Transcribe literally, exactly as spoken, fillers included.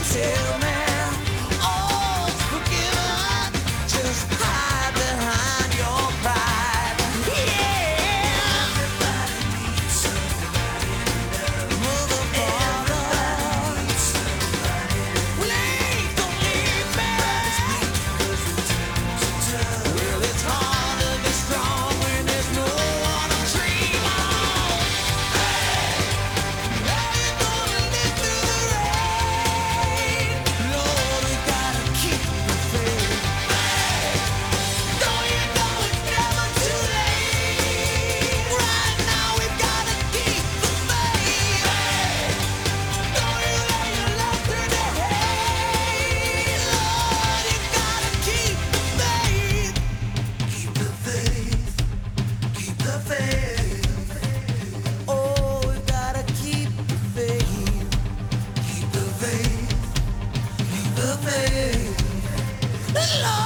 Tell me all's forgiven. Just hide behind your pride. Yeah. Everybody needs somebody to love. Mother, Everybody needs somebody to love. Please don't leave me. Everybody's weak 'cause the times are tough. Well, it's hard to be strong when there's no one to dream on. Hey, how you gonna live through the rain? Lord, we gotta keep the faith. Hey, don't you know it's never too late? Right now we've gotta keep the faith. Hey, don't you lay your love through the hate. Lord, you gotta keep the faith. Keep the faith. Keep the faith. Oh, we gotta keep the faith. Keep the faith. Keep the faith. Lord,